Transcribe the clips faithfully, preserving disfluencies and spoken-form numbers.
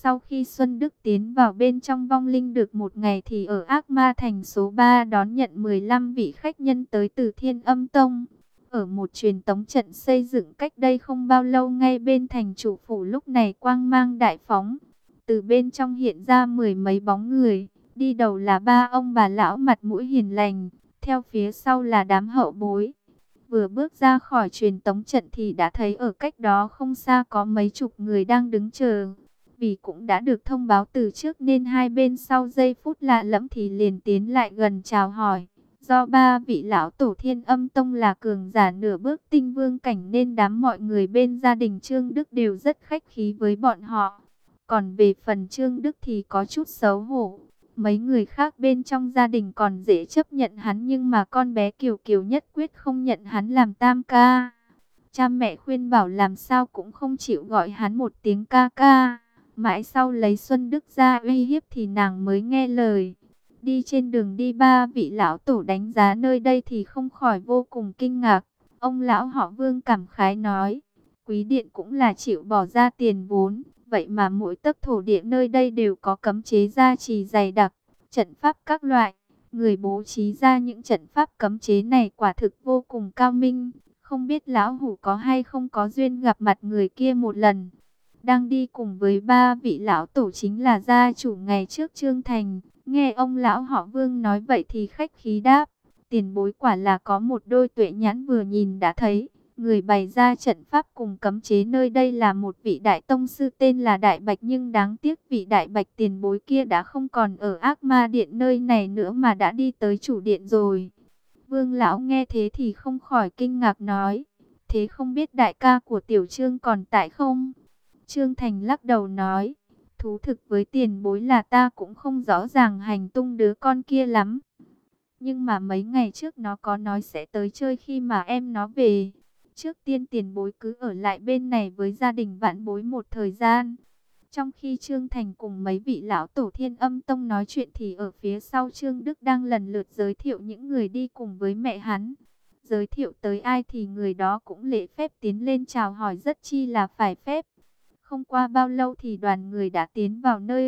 Sau khi Xuân Đức tiến vào bên trong vong linh được một ngày thì ở Ác Ma Thành số ba đón nhận mười lăm vị khách nhân tới từ Thiên Âm Tông. Ở một truyền tống trận xây dựng cách đây không bao lâu ngay bên thành chủ phủ lúc này quang mang đại phóng. Từ bên trong hiện ra mười mấy bóng người, đi đầu là ba ông bà lão mặt mũi hiền lành, theo phía sau là đám hậu bối. Vừa bước ra khỏi truyền tống trận thì đã thấy ở cách đó không xa có mấy chục người đang đứng chờ. Vì cũng đã được thông báo từ trước nên hai bên sau giây phút lạ lẫm thì liền tiến lại gần chào hỏi. Do ba vị lão tổ Thiên Âm Tông là cường giả nửa bước tinh vương cảnh nên đám mọi người bên gia đình Trương Đức đều rất khách khí với bọn họ. Còn về phần Trương Đức thì có chút xấu hổ. Mấy người khác bên trong gia đình còn dễ chấp nhận hắn nhưng mà con bé Kiều Kiều nhất quyết không nhận hắn làm tam ca. Cha mẹ khuyên bảo làm sao cũng không chịu gọi hắn một tiếng ca ca. Mãi sau lấy Xuân Đức ra uy hiếp thì nàng mới nghe lời. Đi trên đường đi ba vị lão tổ đánh giá nơi đây thì không khỏi vô cùng kinh ngạc. Ông lão họ Vương cảm khái nói, quý điện cũng là chịu bỏ ra tiền vốn. Vậy mà mỗi tấc thổ địa nơi đây đều có cấm chế gia trì dày đặc, trận pháp các loại. Người bố trí ra những trận pháp cấm chế này quả thực vô cùng cao minh. Không biết lão hủ có hay không có duyên gặp mặt người kia một lần. Đang đi cùng với ba vị lão tổ chính là gia chủ ngày trước Trương Thành. Nghe ông lão họ Vương nói vậy thì khách khí đáp. Tiền bối quả là có một đôi tuệ nhãn vừa nhìn đã thấy. Người bày ra trận pháp cùng cấm chế nơi đây là một vị đại tông sư tên là Đại Bạch. Nhưng đáng tiếc vị Đại Bạch tiền bối kia đã không còn ở Ác Ma Điện nơi này nữa mà đã đi tới chủ điện rồi. Vương lão nghe thế thì không khỏi kinh ngạc nói. Thế không biết đại ca của Tiểu Trương còn tại không? Trương Thành lắc đầu nói. Thú thực với tiền bối là ta cũng không rõ ràng hành tung đứa con kia lắm. Nhưng mà mấy ngày trước nó có nói sẽ tới chơi khi mà em nó về. Trước tiên tiền bối cứ ở lại bên này với gia đình vãn bối một thời gian. Trong khi Trương Thành cùng mấy vị lão tổ Thiên Âm Tông nói chuyện thì ở phía sau Trương Đức đang lần lượt giới thiệu những người đi cùng với mẹ hắn. Giới thiệu tới ai thì người đó cũng lễ phép tiến lên chào hỏi rất chi là phải phép. Không qua bao lâu thì đoàn người đã tiến vào nơi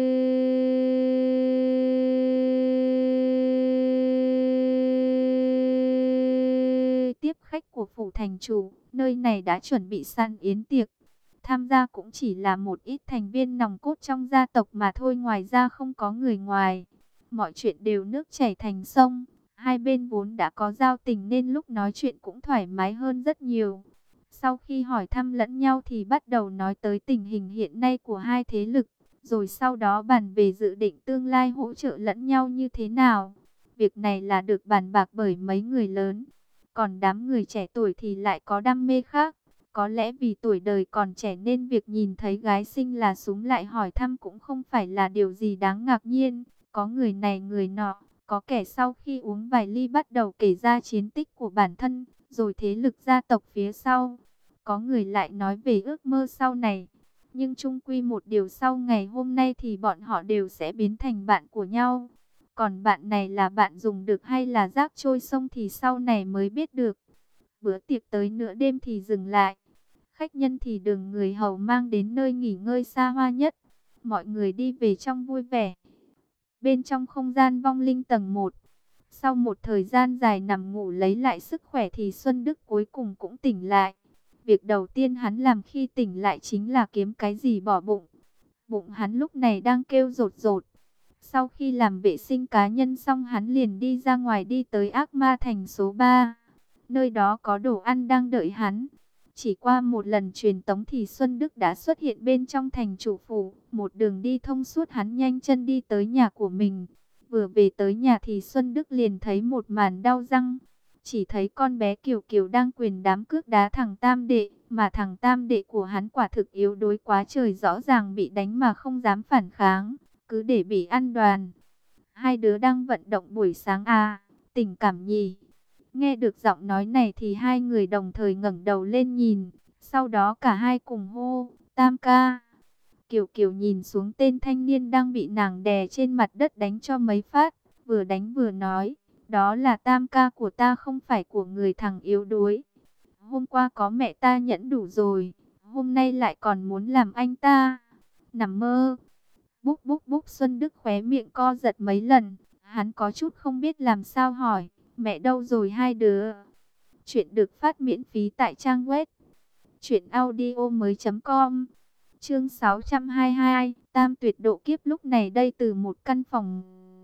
tiếp khách của phủ thành chủ. Nơi này đã chuẩn bị sẵn yến tiệc. Tham gia cũng chỉ là một ít thành viên nòng cốt trong gia tộc mà thôi, ngoài ra không có người ngoài. Mọi chuyện đều nước chảy thành sông. Hai bên vốn đã có giao tình nên lúc nói chuyện cũng thoải mái hơn rất nhiều. Sau khi hỏi thăm lẫn nhau thì bắt đầu nói tới tình hình hiện nay của hai thế lực. Rồi sau đó bàn về dự định tương lai hỗ trợ lẫn nhau như thế nào. Việc này là được bàn bạc bởi mấy người lớn. Còn đám người trẻ tuổi thì lại có đam mê khác. Có lẽ vì tuổi đời còn trẻ nên việc nhìn thấy gái xinh là súng lại hỏi thăm cũng không phải là điều gì đáng ngạc nhiên. Có người này người nọ, có kẻ sau khi uống vài ly bắt đầu kể ra chiến tích của bản thân, rồi thế lực gia tộc phía sau. Có người lại nói về ước mơ sau này. Nhưng chung quy một điều sau ngày hôm nay thì bọn họ đều sẽ biến thành bạn của nhau. Còn bạn này là bạn dùng được hay là rác trôi sông thì sau này mới biết được. Bữa tiệc tới nửa đêm thì dừng lại. Khách nhân thì được người hầu mang đến nơi nghỉ ngơi xa hoa nhất. Mọi người đi về trong vui vẻ. Bên trong không gian vong linh tầng một. Sau một thời gian dài nằm ngủ lấy lại sức khỏe thì Xuân Đức cuối cùng cũng tỉnh lại. Việc đầu tiên hắn làm khi tỉnh lại chính là kiếm cái gì bỏ bụng. Bụng hắn lúc này đang kêu rột rột. Sau khi làm vệ sinh cá nhân xong hắn liền đi ra ngoài đi tới Ác Ma Thành số ba. Nơi đó có đồ ăn đang đợi hắn. Chỉ qua một lần truyền tống thì Xuân Đức đã xuất hiện bên trong thành chủ phủ. Một đường đi thông suốt hắn nhanh chân đi tới nhà của mình. Vừa về tới nhà thì Xuân Đức liền thấy một màn đau răng. Chỉ thấy con bé Kiều Kiều đang quyền đám cước đá thằng Tam Đệ. Mà thằng Tam Đệ của hắn quả thực yếu đuối quá trời, rõ ràng bị đánh mà không dám phản kháng. Cứ để bị ăn đòn. Hai đứa đang vận động buổi sáng à, tình cảm nhỉ. Nghe được giọng nói này thì hai người đồng thời ngẩng đầu lên nhìn. Sau đó cả hai cùng hô, Tam ca. Kiều Kiều nhìn xuống tên thanh niên đang bị nàng đè trên mặt đất đánh cho mấy phát. Vừa đánh vừa nói, đó là Tam ca của ta không phải của người thằng yếu đuối. Hôm qua có mẹ ta nhẫn đủ rồi, hôm nay lại còn muốn làm anh ta. Nằm mơ. Búc búc búc, Xuân Đức khóe miệng co giật mấy lần. Hắn có chút không biết làm sao hỏi, mẹ đâu rồi hai đứa? Chuyện được phát miễn phí tại trang web truyện audio mới chấm com. Chương sáu trăm hai mươi hai, Tam tuyệt độ kiếp. Lúc này đây từ một căn phòng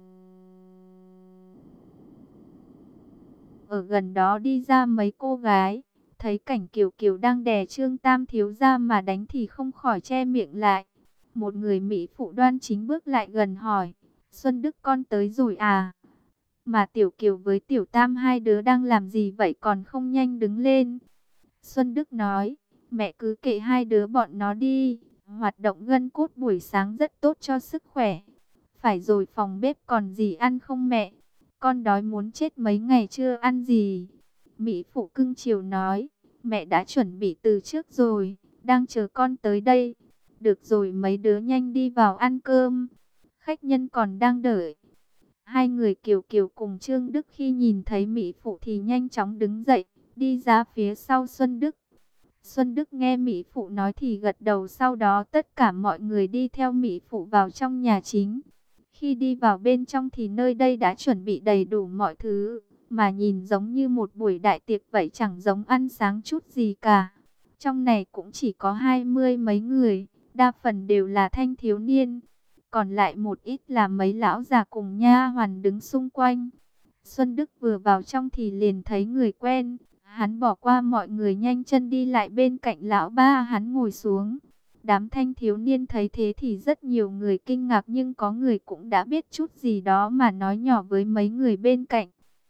ở gần đó đi ra mấy cô gái, thấy cảnh Kiều Kiều đang đè Trương Tam thiếu gia mà đánh thì không khỏi che miệng lại. Một người mỹ phụ đoan chính bước lại gần hỏi, Xuân Đức con tới rồi à? Mà Tiểu Kiều với Tiểu Tam hai đứa đang làm gì vậy còn không nhanh đứng lên? Xuân Đức nói, mẹ cứ kệ hai đứa bọn nó đi, hoạt động gân cốt buổi sáng rất tốt cho sức khỏe. Phải rồi, phòng bếp còn gì ăn không mẹ? Con đói muốn chết mấy ngày chưa ăn gì. Mỹ phụ cưng chiều nói, mẹ đã chuẩn bị từ trước rồi, đang chờ con tới đây. Được rồi, mấy đứa nhanh đi vào ăn cơm, khách nhân còn đang đợi. Hai người Kiều Kiều cùng Trương Đức khi nhìn thấy Mỹ phụ thì nhanh chóng đứng dậy, đi ra phía sau Xuân Đức. Xuân Đức nghe Mỹ phụ nói thì gật đầu, sau đó tất cả mọi người đi theo Mỹ phụ vào trong nhà chính. Khi đi vào bên trong thì nơi đây đã chuẩn bị đầy đủ mọi thứ, mà nhìn giống như một buổi đại tiệc vậy, chẳng giống ăn sáng chút gì cả. Trong này cũng chỉ có hai mươi mấy người, đa phần đều là thanh thiếu niên, còn lại một ít là mấy lão già cùng nha hoàn đứng xung quanh. Xuân Đức vừa vào trong thì liền thấy người quen, hắn bỏ qua mọi người nhanh chân đi lại bên cạnh lão ba, hắn ngồi xuống. Đám thanh thiếu niên thấy thế thì rất nhiều người kinh ngạc, nhưng có người cũng đã biết chút gì đó mà nói nhỏ với mấy người bên cạnh.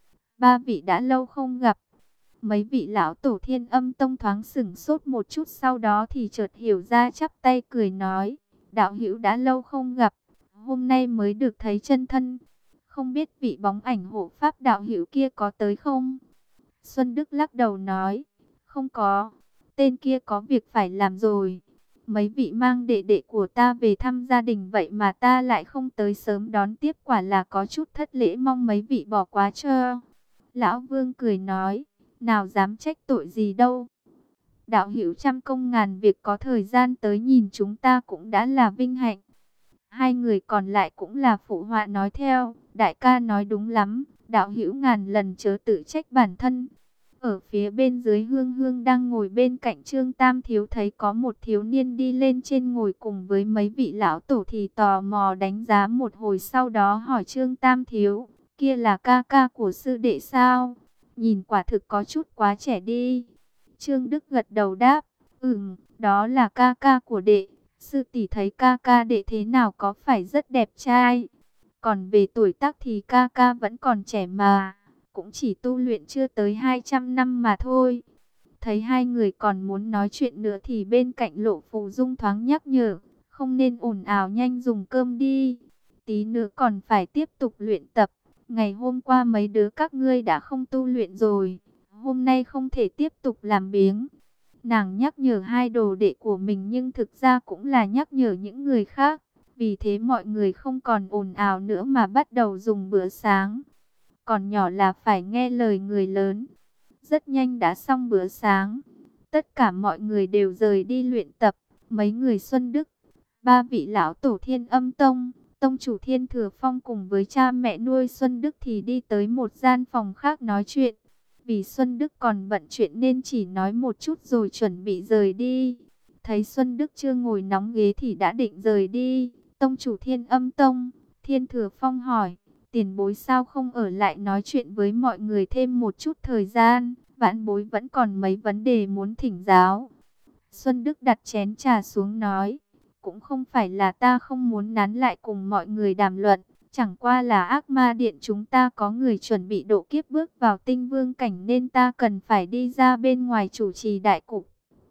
Ba vị đã lâu không gặp. Mấy vị lão tổ Thiên Âm Tông thoáng sửng sốt một chút, sau đó thì chợt hiểu ra, chắp tay cười nói, đạo hữu đã lâu không gặp, hôm nay mới được thấy chân thân. Không biết vị bóng ảnh hộ pháp đạo hữu kia có tới không? Xuân Đức lắc đầu nói, không có, tên kia có việc phải làm rồi. Mấy vị mang đệ đệ của ta về thăm gia đình vậy mà ta lại không tới sớm đón tiếp, quả là có chút thất lễ, mong mấy vị bỏ qua cho. Lão Vương cười nói, nào dám trách tội gì đâu. Đạo hữu trăm công ngàn việc có thời gian tới nhìn chúng ta cũng đã là vinh hạnh. Hai người còn lại cũng là phụ họa nói theo, đại ca nói đúng lắm, đạo hữu ngàn lần chớ tự trách bản thân. Ở phía bên dưới, Hương Hương đang ngồi bên cạnh Trương Tam thiếu thấy có một thiếu niên đi lên trên ngồi cùng với mấy vị lão tổ thì tò mò đánh giá một hồi, sau đó hỏi Trương Tam thiếu, kia là ca ca của sư đệ sao? Nhìn quả thực có chút quá trẻ đi. Trương Đức gật đầu đáp, ừm, đó là ca ca của đệ. Sư tỷ thấy ca ca đệ thế nào, có phải rất đẹp trai? Còn về tuổi tác thì ca ca vẫn còn trẻ mà, cũng chỉ tu luyện chưa tới hai trăm năm mà thôi. Thấy hai người còn muốn nói chuyện nữa thì bên cạnh Lộ Phù Dung thoáng nhắc nhở, không nên ồn ào, nhanh dùng cơm đi. Tí nữa còn phải tiếp tục luyện tập. Ngày hôm qua mấy đứa các ngươi đã không tu luyện rồi, hôm nay không thể tiếp tục làm biếng. Nàng nhắc nhở hai đồ đệ của mình nhưng thực ra cũng là nhắc nhở những người khác. Vì thế mọi người không còn ồn ào nữa mà bắt đầu dùng bữa sáng. Còn nhỏ là phải nghe lời người lớn. Rất nhanh đã xong bữa sáng. Tất cả mọi người đều rời đi luyện tập. Mấy người Xuân Đức, ba vị lão tổ Thiên Âm Tông, tông chủ Thiên Thừa Phong cùng với cha mẹ nuôi Xuân Đức thì đi tới một gian phòng khác nói chuyện. Vì Xuân Đức còn bận chuyện nên chỉ nói một chút rồi chuẩn bị rời đi. Thấy Xuân Đức chưa ngồi nóng ghế thì đã định rời đi, tông chủ Thiên Âm Tông, Thiên Thừa Phong hỏi, tiền bối sao không ở lại nói chuyện với mọi người thêm một chút thời gian, vãn bối vẫn còn mấy vấn đề muốn thỉnh giáo. Xuân Đức đặt chén trà xuống nói, cũng không phải là ta không muốn nán lại cùng mọi người đàm luận, chẳng qua là ác ma điện chúng ta có người chuẩn bị độ kiếp bước vào tinh vương cảnh nên ta cần phải đi ra bên ngoài chủ trì đại cục.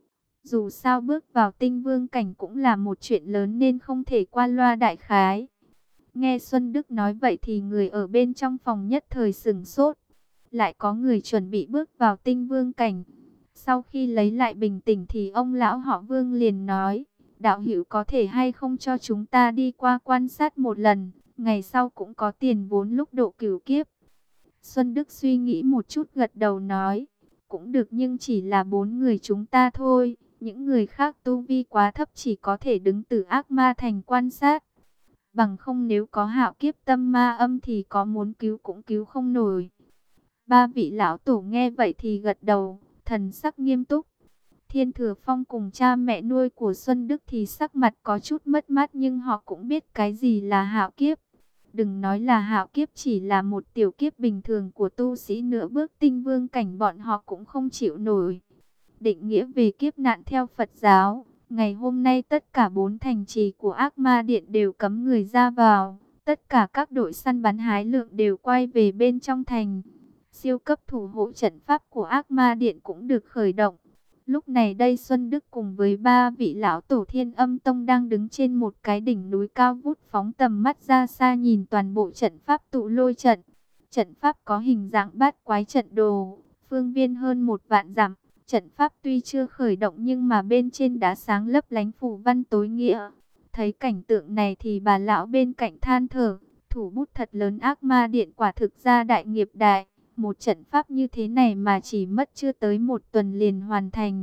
Dù sao bước vào tinh vương cảnh cũng là một chuyện lớn nên không thể qua loa đại khái. Nghe Xuân Đức nói vậy thì người ở bên trong phòng nhất thời sửng sốt. Lại có người chuẩn bị bước vào tinh vương cảnh. Sau khi lấy lại bình tĩnh thì ông lão họ Vương liền nói, đạo hữu có thể hay không cho chúng ta đi qua quan sát một lần, ngày sau cũng có tiền vốn lúc độ cửu kiếp. Xuân Đức suy nghĩ một chút gật đầu nói, cũng được nhưng chỉ là bốn người chúng ta thôi, những người khác tu vi quá thấp chỉ có thể đứng từ ác ma thành quan sát. Bằng không nếu có hạo kiếp tâm ma âm thì có muốn cứu cũng cứu không nổi. Ba vị lão tổ nghe vậy thì gật đầu, thần sắc nghiêm túc. Thiên Thừa Phong cùng cha mẹ nuôi của Xuân Đức thì sắc mặt có chút mất mát, nhưng họ cũng biết cái gì là hạo kiếp. Đừng nói là hạo kiếp, chỉ là một tiểu kiếp bình thường của tu sĩ nửa bước tinh vương cảnh bọn họ cũng không chịu nổi. Định nghĩa về kiếp nạn theo Phật giáo, ngày hôm nay tất cả bốn thành trì của Ác Ma Điện đều cấm người ra vào. Tất cả các đội săn bắn hái lượng đều quay về bên trong thành. Siêu cấp thủ hộ trận pháp của Ác Ma Điện cũng được khởi động. Lúc này đây Xuân Đức cùng với ba vị lão tổ Thiên Âm Tông đang đứng trên một cái đỉnh núi cao vút, phóng tầm mắt ra xa nhìn toàn bộ trận pháp tụ lôi trận. Trận pháp có hình dạng bát quái trận đồ, phương viên hơn một vạn dặm. Trận pháp tuy chưa khởi động nhưng mà bên trên đá sáng lấp lánh phù văn tối nghĩa. Thấy cảnh tượng này thì bà lão bên cạnh than thở, thủ bút thật lớn, Ác Ma Điện quả thực ra đại nghiệp đại. Một trận pháp như thế này mà chỉ mất chưa tới một tuần liền hoàn thành.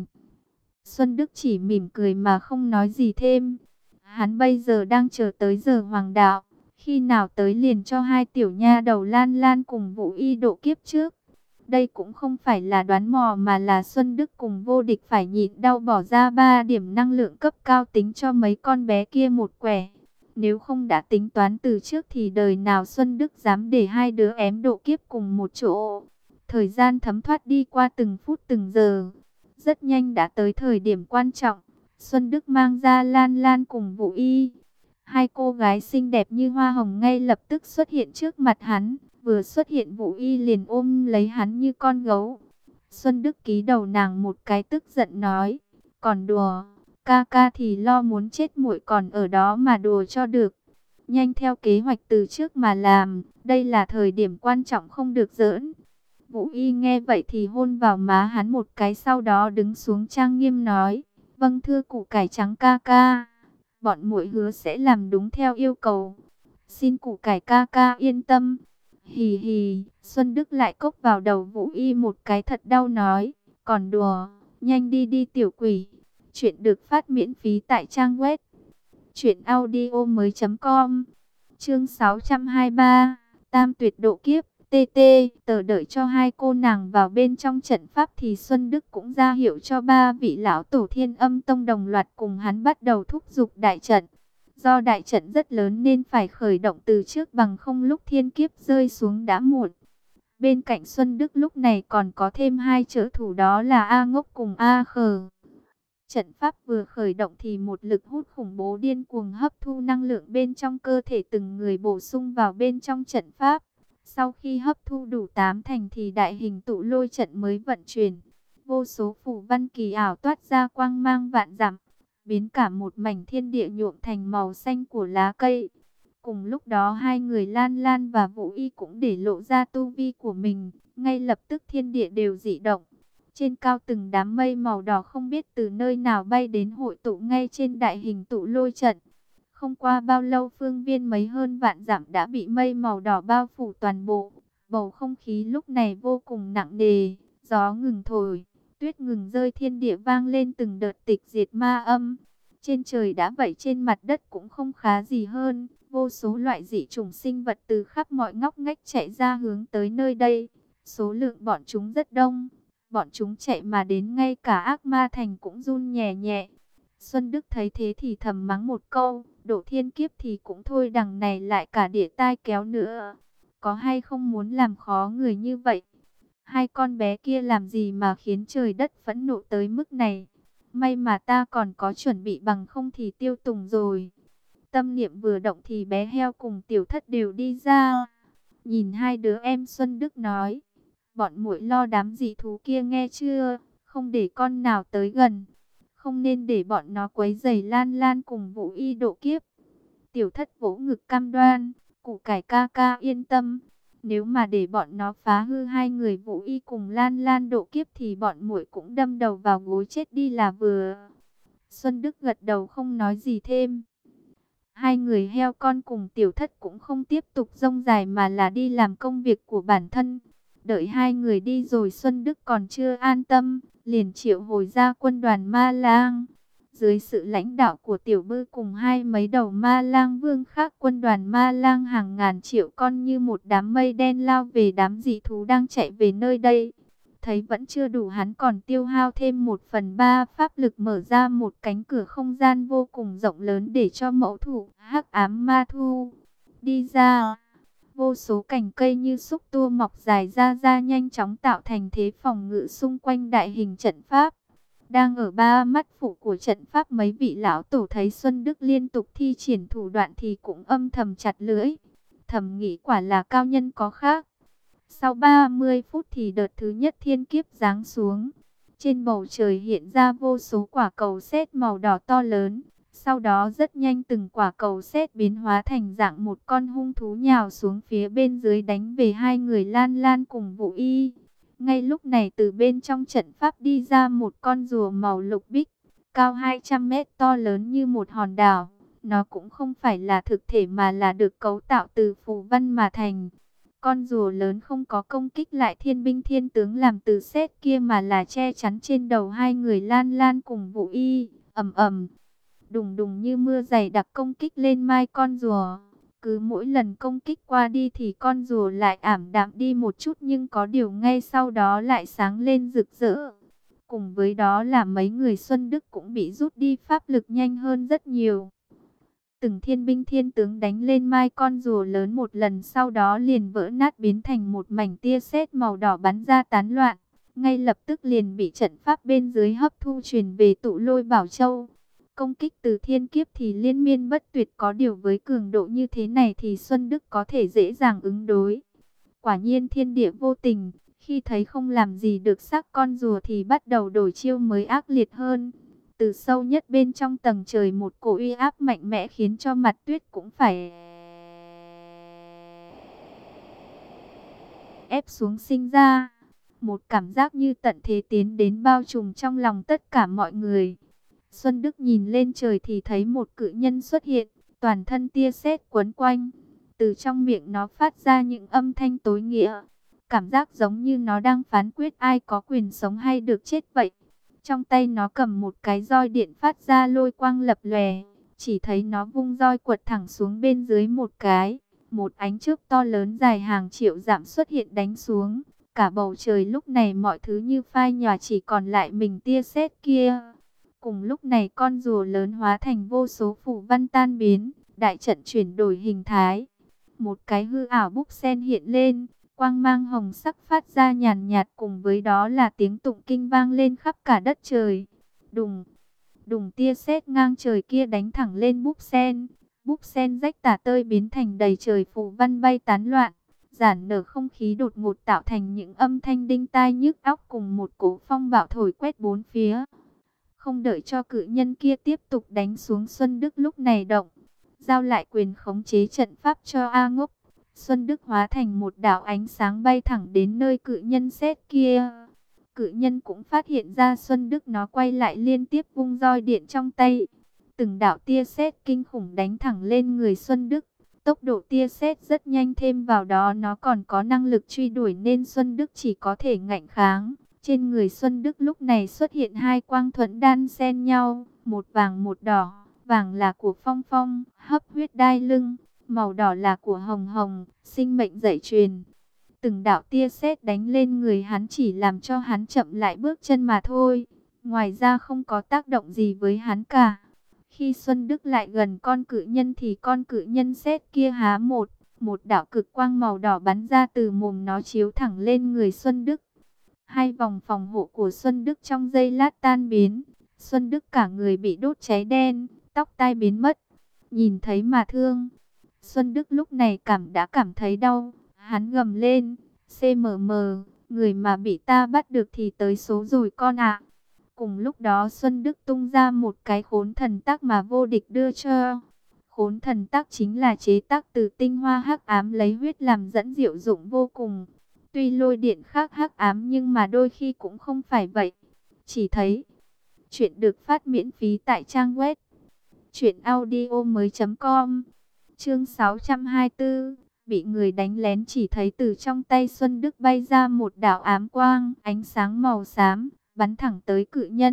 Xuân Đức chỉ mỉm cười mà không nói gì thêm. Hắn bây giờ đang chờ tới giờ hoàng đạo. Khi nào tới liền cho hai tiểu nha đầu Lan Lan cùng Vũ Y độ kiếp trước. Đây cũng không phải là đoán mò mà là Xuân Đức cùng Vô Địch phải nhịn đau bỏ ra ba điểm năng lượng cấp cao tính cho mấy con bé kia một quẻ. Nếu không đã tính toán từ trước thì đời nào Xuân Đức dám để hai đứa ém độ kiếp cùng một chỗ. Thời gian thấm thoát đi qua từng phút từng giờ. Rất nhanh đã tới thời điểm quan trọng. Xuân Đức mang ra Lan Lan cùng Vũ Y. Hai cô gái xinh đẹp như hoa hồng ngay lập tức xuất hiện trước mặt hắn. Vừa xuất hiện Vũ Y liền ôm lấy hắn như con gấu. Xuân Đức ký đầu nàng một cái tức giận nói. Còn đùa, ca ca thì lo muốn chết muội còn ở đó mà đùa cho được. Nhanh theo kế hoạch từ trước mà làm, đây là thời điểm quan trọng không được giỡn. Vũ Y nghe vậy thì hôn vào má hắn một cái, sau đó đứng xuống trang nghiêm nói. Vâng thưa củ cải trắng ca ca, bọn muội hứa sẽ làm đúng theo yêu cầu. Xin củ cải ca ca yên tâm. Hì hì, Xuân Đức lại cốc vào đầu Vũ Y một cái thật đau nói. Còn đùa, nhanh đi đi tiểu quỷ. Chuyện được phát miễn phí tại trang web truyện audio mới chấm com. Chương sáu trăm hai mươi ba, Tam Tuyệt Độ Kiếp. tê tê, tờ đợi cho hai cô nàng vào bên trong trận pháp thì Xuân Đức cũng ra hiệu cho ba vị lão tổ Thiên Âm Tông đồng loạt cùng hắn bắt đầu thúc giục đại trận. Do đại trận rất lớn nên phải khởi động từ trước, bằng không lúc thiên kiếp rơi xuống đã muộn. Bên cạnh Xuân Đức lúc này còn có thêm hai trợ thủ, đó là A Ngốc cùng A Khờ. Trận pháp vừa khởi động thì một lực hút khủng bố điên cuồng hấp thu năng lượng bên trong cơ thể từng người bổ sung vào bên trong trận pháp. Sau khi hấp thu đủ tám thành thì đại hình tụ lôi trận mới vận chuyển. Vô số phù văn kỳ ảo toát ra quang mang vạn dặm, biến cả một mảnh thiên địa nhuộm thành màu xanh của lá cây. Cùng lúc đó hai người Lan Lan và Vũ Y cũng để lộ ra tu vi của mình. Ngay lập tức thiên địa đều dị động. Trên cao từng đám mây màu đỏ không biết từ nơi nào bay đến hội tụ ngay trên đại hình tụ lôi trận. Không qua bao lâu phương viên mấy hơn vạn dặm đã bị mây màu đỏ bao phủ toàn bộ. Bầu không khí lúc này vô cùng nặng nề, gió ngừng thổi, tuyết ngừng rơi, thiên địa vang lên từng đợt tịch diệt ma âm. Trên trời đã vậy trên mặt đất cũng không khá gì hơn. Vô số loại dị chủng sinh vật từ khắp mọi ngóc ngách chạy ra hướng tới nơi đây. Số lượng bọn chúng rất đông. Bọn chúng chạy mà đến ngay cả Ác Ma Thành cũng run nhẹ nhẹ. Xuân Đức thấy thế thì thầm mắng một câu. Độ thiên kiếp thì cũng thôi, đằng này lại cả địa tai kéo nữa. Có hay không muốn làm khó người như vậy? Hai con bé kia làm gì mà khiến trời đất phẫn nộ tới mức này? May mà ta còn có chuẩn bị, bằng không thì tiêu tùng rồi. Tâm niệm vừa động thì bé heo cùng tiểu thất đều đi ra. Nhìn hai đứa em, Xuân Đức nói. Bọn muội lo đám dị thú kia nghe chưa? Không để con nào tới gần. Không nên để bọn nó quấy rầy Lan Lan cùng Vũ Y độ kiếp. Tiểu thất vỗ ngực cam đoan. Củ cải ca ca yên tâm. Nếu mà để bọn nó phá hư hai người Vũ Y cùng Lan Lan độ kiếp thì bọn muội cũng đâm đầu vào gối chết đi là vừa. Xuân Đức gật đầu không nói gì thêm. Hai người heo con cùng tiểu thất cũng không tiếp tục rông dài mà là đi làm công việc của bản thân. Đợi hai người đi rồi Xuân Đức còn chưa an tâm, liền triệu hồi ra quân đoàn ma lang. Dưới sự lãnh đạo của Tiểu Bư cùng hai mấy đầu ma lang vương khác, quân đoàn ma lang hàng ngàn triệu con như một đám mây đen lao về đám dị thú đang chạy về nơi đây. Thấy vẫn chưa đủ, hắn còn tiêu hao thêm một phần ba pháp lực, mở ra một cánh cửa không gian vô cùng rộng lớn để cho mẫu thủ hắc ám ma thu đi ra. Vô số cành cây như xúc tua mọc dài ra ra, nhanh chóng tạo thành thế phòng ngự xung quanh đại hình trận pháp. Đang ở ba mắt phụ của trận pháp, mấy vị lão tổ thấy Xuân Đức liên tục thi triển thủ đoạn thì cũng âm thầm chặt lưỡi, thầm nghĩ quả là cao nhân có khác. Sau ba mươi phút thì đợt thứ nhất thiên kiếp giáng xuống. Trên bầu trời hiện ra vô số quả cầu sét màu đỏ to lớn. Sau đó rất nhanh từng quả cầu sét biến hóa thành dạng một con hung thú nhào xuống phía bên dưới, đánh về hai người Lan Lan cùng Vũ Y. Ngay lúc này từ bên trong trận pháp đi ra một con rùa màu lục bích, cao hai trăm mét, to lớn như một hòn đảo. Nó cũng không phải là thực thể mà là được cấu tạo từ phù văn mà thành. Con rùa lớn không có công kích lại thiên binh thiên tướng làm từ sét kia, mà là che chắn trên đầu hai người Lan Lan cùng Vũ Y. Ầm ầm, đùng đùng như mưa dày đặc công kích lên mai con rùa. Cứ mỗi lần công kích qua đi thì con rùa lại ảm đạm đi một chút, nhưng có điều ngay sau đó lại sáng lên rực rỡ. Cùng với đó là mấy người Xuân Đức cũng bị rút đi pháp lực nhanh hơn rất nhiều. Từng thiên binh thiên tướng đánh lên mai con rùa lớn một lần, sau đó liền vỡ nát biến thành một mảnh tia sét màu đỏ bắn ra tán loạn. Ngay lập tức liền bị trận pháp bên dưới hấp thu truyền về tụ lôi bảo châu. Công kích từ thiên kiếp thì liên miên bất tuyệt, có điều với cường độ như thế này thì Xuân Đức có thể dễ dàng ứng đối. Quả nhiên thiên địa vô tình, khi thấy không làm gì được xác con rùa thì bắt đầu đổi chiêu mới ác liệt hơn. Từ sâu nhất bên trong tầng trời một cổ uy áp mạnh mẽ khiến cho mặt tuyết cũng phải ép xuống, sinh ra một cảm giác như tận thế tiến đến bao trùm trong lòng tất cả mọi người. Xuân Đức nhìn lên trời thì thấy một cự nhân xuất hiện, toàn thân tia sét quấn quanh. Từ trong miệng nó phát ra những âm thanh tối nghĩa, cảm giác giống như nó đang phán quyết ai có quyền sống hay được chết vậy. Trong tay nó cầm một cái roi điện phát ra lôi quang lập lòe, chỉ thấy nó vung roi quật thẳng xuống bên dưới một cái. Một ánh chớp to lớn dài hàng triệu dặm xuất hiện đánh xuống. Cả bầu trời lúc này mọi thứ như phai nhòa, chỉ còn lại mình tia sét kia. Cùng lúc này con rùa lớn hóa thành vô số phù văn tan biến, đại trận chuyển đổi hình thái. Một cái hư ảo búp sen hiện lên, quang mang hồng sắc phát ra nhàn nhạt, cùng với đó là tiếng tụng kinh vang lên khắp cả đất trời. Đùng, đùng, tia sét ngang trời kia đánh thẳng lên búp sen. Búp sen rách tả tơi biến thành đầy trời phù văn bay tán loạn. Giản nở không khí đột ngột tạo thành những âm thanh đinh tai nhức óc, cùng một cỗ phong bạo thổi quét bốn phía. Không đợi cho cự nhân kia tiếp tục đánh xuống, Xuân Đức lúc này động, giao lại quyền khống chế trận pháp cho A Ngốc. Xuân Đức hóa thành một đạo ánh sáng bay thẳng đến nơi cự nhân sét kia. Cự nhân cũng phát hiện ra Xuân Đức, nó quay lại liên tiếp vung roi điện trong tay. Từng đạo tia sét kinh khủng đánh thẳng lên người Xuân Đức. Tốc độ tia sét rất nhanh, thêm vào đó nó còn có năng lực truy đuổi nên Xuân Đức chỉ có thể ngạnh kháng. Trên người Xuân Đức lúc này xuất hiện hai quang thuẫn đan xen nhau, một vàng một đỏ. Vàng là của Phong Phong, hấp huyết đai lưng, màu đỏ là của Hồng Hồng, sinh mệnh dạy truyền. Từng đạo tia sét đánh lên người hắn chỉ làm cho hắn chậm lại bước chân mà thôi, ngoài ra không có tác động gì với hắn cả. Khi Xuân Đức lại gần con cự nhân thì con cự nhân sét kia há một, một đạo cực quang màu đỏ bắn ra từ mồm nó chiếu thẳng lên người Xuân Đức. Hai vòng phòng hộ của Xuân Đức trong giây lát tan biến, Xuân Đức cả người bị đốt cháy đen, tóc tai biến mất, nhìn thấy mà thương. Xuân Đức lúc này cảm đã cảm thấy đau, hắn gầm lên, xê em em, người mà bị ta bắt được thì tới số rồi con ạ. Cùng lúc đó Xuân Đức tung ra một cái khốn thần tác mà vô địch đưa cho. Khốn thần tác chính là chế tác từ tinh hoa hắc ám, lấy huyết làm dẫn, diệu dụng vô cùng. Tuy lôi điện khác hắc ám nhưng mà đôi khi cũng không phải vậy. Chỉ thấy chuyện được phát miễn phí tại trang web truyện audio mới chấm com. Chương sáu trăm hai mươi tư, bị người đánh lén. Chỉ thấy từ trong tay Xuân Đức bay ra một đạo ám quang, ánh sáng màu xám, bắn thẳng tới cự nhân.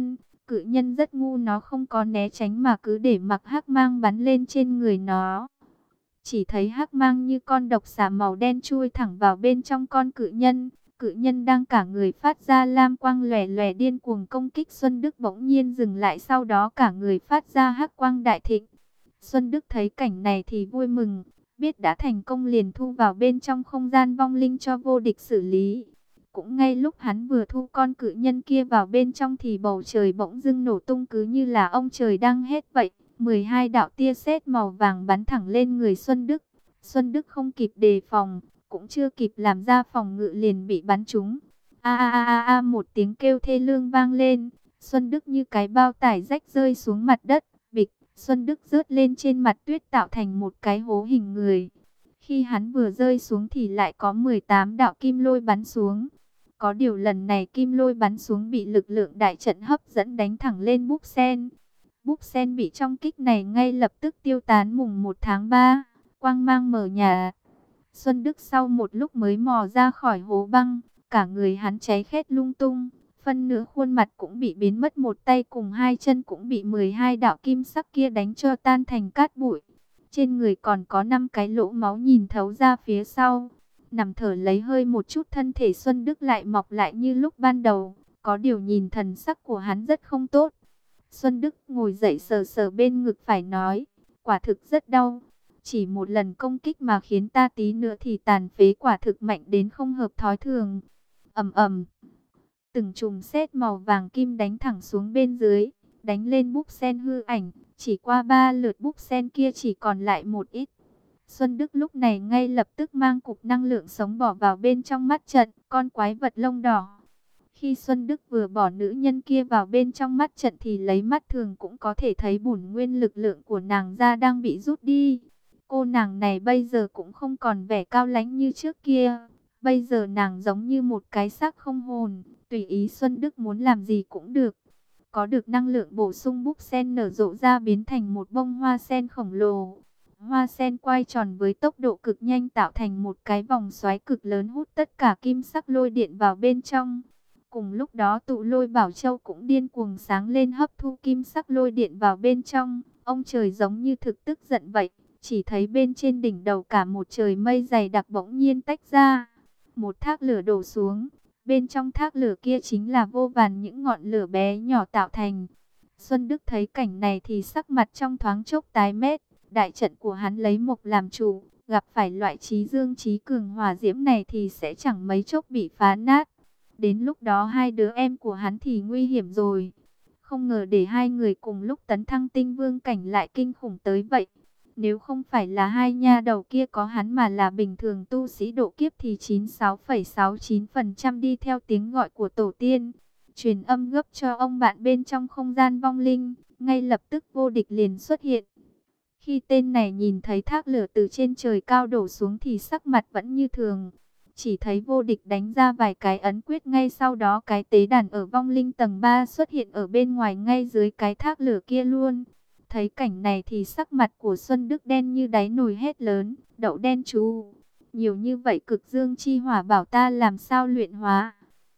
Cự nhân rất ngu, nó không có né tránh mà cứ để mặc hắc mang bắn lên trên người nó. Chỉ thấy hắc mang như con độc xà màu đen chui thẳng vào bên trong con cự nhân. Cự nhân đang cả người phát ra lam quang lòe lòe điên cuồng công kích Xuân Đức, bỗng nhiên dừng lại, sau đó cả người phát ra hắc quang đại thịnh. Xuân Đức thấy cảnh này thì vui mừng, biết đã thành công liền thu vào bên trong không gian vong linh cho vô địch xử lý. Cũng ngay lúc hắn vừa thu con cự nhân kia vào bên trong thì bầu trời bỗng dưng nổ tung, cứ như là ông trời đang hét vậy. mười hai đạo tia sét màu vàng bắn thẳng lên người Xuân Đức. Xuân Đức không kịp đề phòng, cũng chưa kịp làm ra phòng ngự liền bị bắn trúng. A a a a a, một tiếng kêu thê lương vang lên. Xuân Đức như cái bao tải rách rơi xuống mặt đất. Bịch, Xuân Đức rớt lên trên mặt tuyết tạo thành một cái hố hình người. Khi hắn vừa rơi xuống thì lại có mười tám đạo kim lôi bắn xuống. Có điều lần này kim lôi bắn xuống bị lực lượng đại trận hấp dẫn đánh thẳng lên búp sen. Búp sen bị trong kích này ngay lập tức tiêu tán. Mùng một tháng ba, quang mang mở nhà. Xuân Đức sau một lúc mới mò ra khỏi hố băng, cả người hắn cháy khét lung tung, phân nửa khuôn mặt cũng bị biến mất, một tay cùng hai chân cũng bị mười hai đạo kim sắc kia đánh cho tan thành cát bụi. Trên người còn có năm cái lỗ máu nhìn thấu ra phía sau. Nằm thở lấy hơi một chút, thân thể Xuân Đức lại mọc lại như lúc ban đầu, có điều nhìn thần sắc của hắn rất không tốt. Xuân Đức ngồi dậy sờ sờ bên ngực phải nói, quả thực rất đau. Chỉ một lần công kích mà khiến ta tí nữa thì tàn phế, quả thực mạnh đến không hợp thói thường. Ầm ầm, từng chùm sét màu vàng kim đánh thẳng xuống bên dưới, đánh lên búp sen hư ảnh. Chỉ qua ba lượt búp sen kia chỉ còn lại một ít. Xuân Đức lúc này ngay lập tức mang cục năng lượng sống bỏ vào bên trong mắt trận, con quái vật lông đỏ. Khi Xuân Đức vừa bỏ nữ nhân kia vào bên trong mắt trận thì lấy mắt thường cũng có thể thấy bổn nguyên lực lượng của nàng ra đang bị rút đi. Cô nàng này bây giờ cũng không còn vẻ cao lãnh như trước kia. Bây giờ nàng giống như một cái xác không hồn, tùy ý Xuân Đức muốn làm gì cũng được. Có được năng lượng bổ sung, búp sen nở rộ ra biến thành một bông hoa sen khổng lồ. Hoa sen quay tròn với tốc độ cực nhanh tạo thành một cái vòng xoáy cực lớn hút tất cả kim sắc lôi điện vào bên trong. Cùng lúc đó tụ lôi bảo châu cũng điên cuồng sáng lên hấp thu kim sắc lôi điện vào bên trong. Ông trời giống như thực tức giận vậy. Chỉ thấy bên trên đỉnh đầu cả một trời mây dày đặc bỗng nhiên tách ra. Một thác lửa đổ xuống. Bên trong thác lửa kia chính là vô vàn những ngọn lửa bé nhỏ tạo thành. Xuân Đức thấy cảnh này thì sắc mặt trong thoáng chốc tái mét. Đại trận của hắn lấy mộc làm chủ. Gặp phải loại trí dương trí cường hỏa diễm này thì sẽ chẳng mấy chốc bị phá nát. Đến lúc đó hai đứa em của hắn thì nguy hiểm rồi. Không ngờ để hai người cùng lúc tấn thăng tinh vương cảnh lại kinh khủng tới vậy. Nếu không phải là hai nha đầu kia có hắn mà là bình thường tu sĩ độ kiếp thì chín mươi sáu phẩy sáu chín phần trăm đi theo tiếng gọi của tổ tiên. Truyền âm gấp cho ông bạn bên trong không gian vong linh, ngay lập tức vô địch liền xuất hiện. Khi tên này nhìn thấy thác lửa từ trên trời cao đổ xuống thì sắc mặt vẫn như thường. Chỉ thấy vô địch đánh ra vài cái ấn quyết, ngay sau đó cái tế đàn ở vong linh tầng ba xuất hiện ở bên ngoài ngay dưới cái thác lửa kia luôn. Thấy cảnh này thì sắc mặt của Xuân Đức đen như đáy nồi, hét lớn, đậu đen chú. Nhiều như vậy cực dương chi hỏa bảo ta làm sao luyện hóa.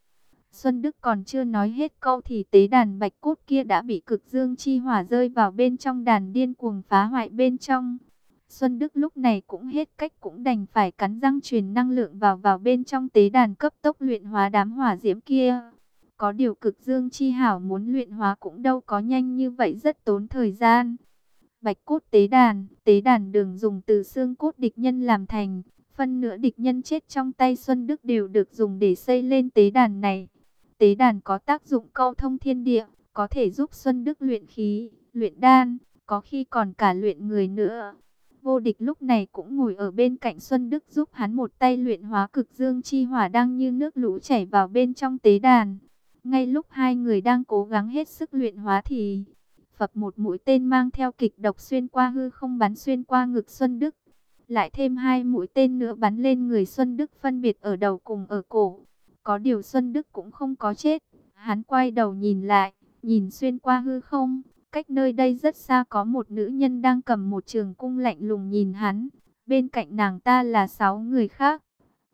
Xuân Đức còn chưa nói hết câu thì tế đàn bạch cốt kia đã bị cực dương chi hỏa rơi vào bên trong đàn, điên cuồng phá hoại bên trong. Xuân Đức lúc này cũng hết cách, cũng đành phải cắn răng truyền năng lượng vào vào bên trong tế đàn cấp tốc luyện hóa đám hỏa diễm kia. Có điều cực dương chi hảo muốn luyện hóa cũng đâu có nhanh như vậy, rất tốn thời gian. Bạch cốt tế đàn, tế đàn đường dùng từ xương cốt địch nhân làm thành. Phân nửa địch nhân chết trong tay Xuân Đức đều được dùng để xây lên tế đàn này. Tế đàn có tác dụng câu thông thiên địa, có thể giúp Xuân Đức luyện khí, luyện đan, có khi còn cả luyện người nữa. Vô địch lúc này cũng ngồi ở bên cạnh Xuân Đức giúp hắn một tay luyện hóa cực dương chi hỏa đang như nước lũ chảy vào bên trong tế đàn. Ngay lúc hai người đang cố gắng hết sức luyện hóa thì phập một mũi tên mang theo kịch độc xuyên qua hư không bắn xuyên qua ngực Xuân Đức. Lại thêm hai mũi tên nữa bắn lên người Xuân Đức, phân biệt ở đầu cùng ở cổ. Có điều Xuân Đức cũng không có chết. Hắn quay đầu nhìn lại, nhìn xuyên qua hư không. Cách nơi đây rất xa có một nữ nhân đang cầm một trường cung lạnh lùng nhìn hắn. Bên cạnh nàng ta là sáu người khác.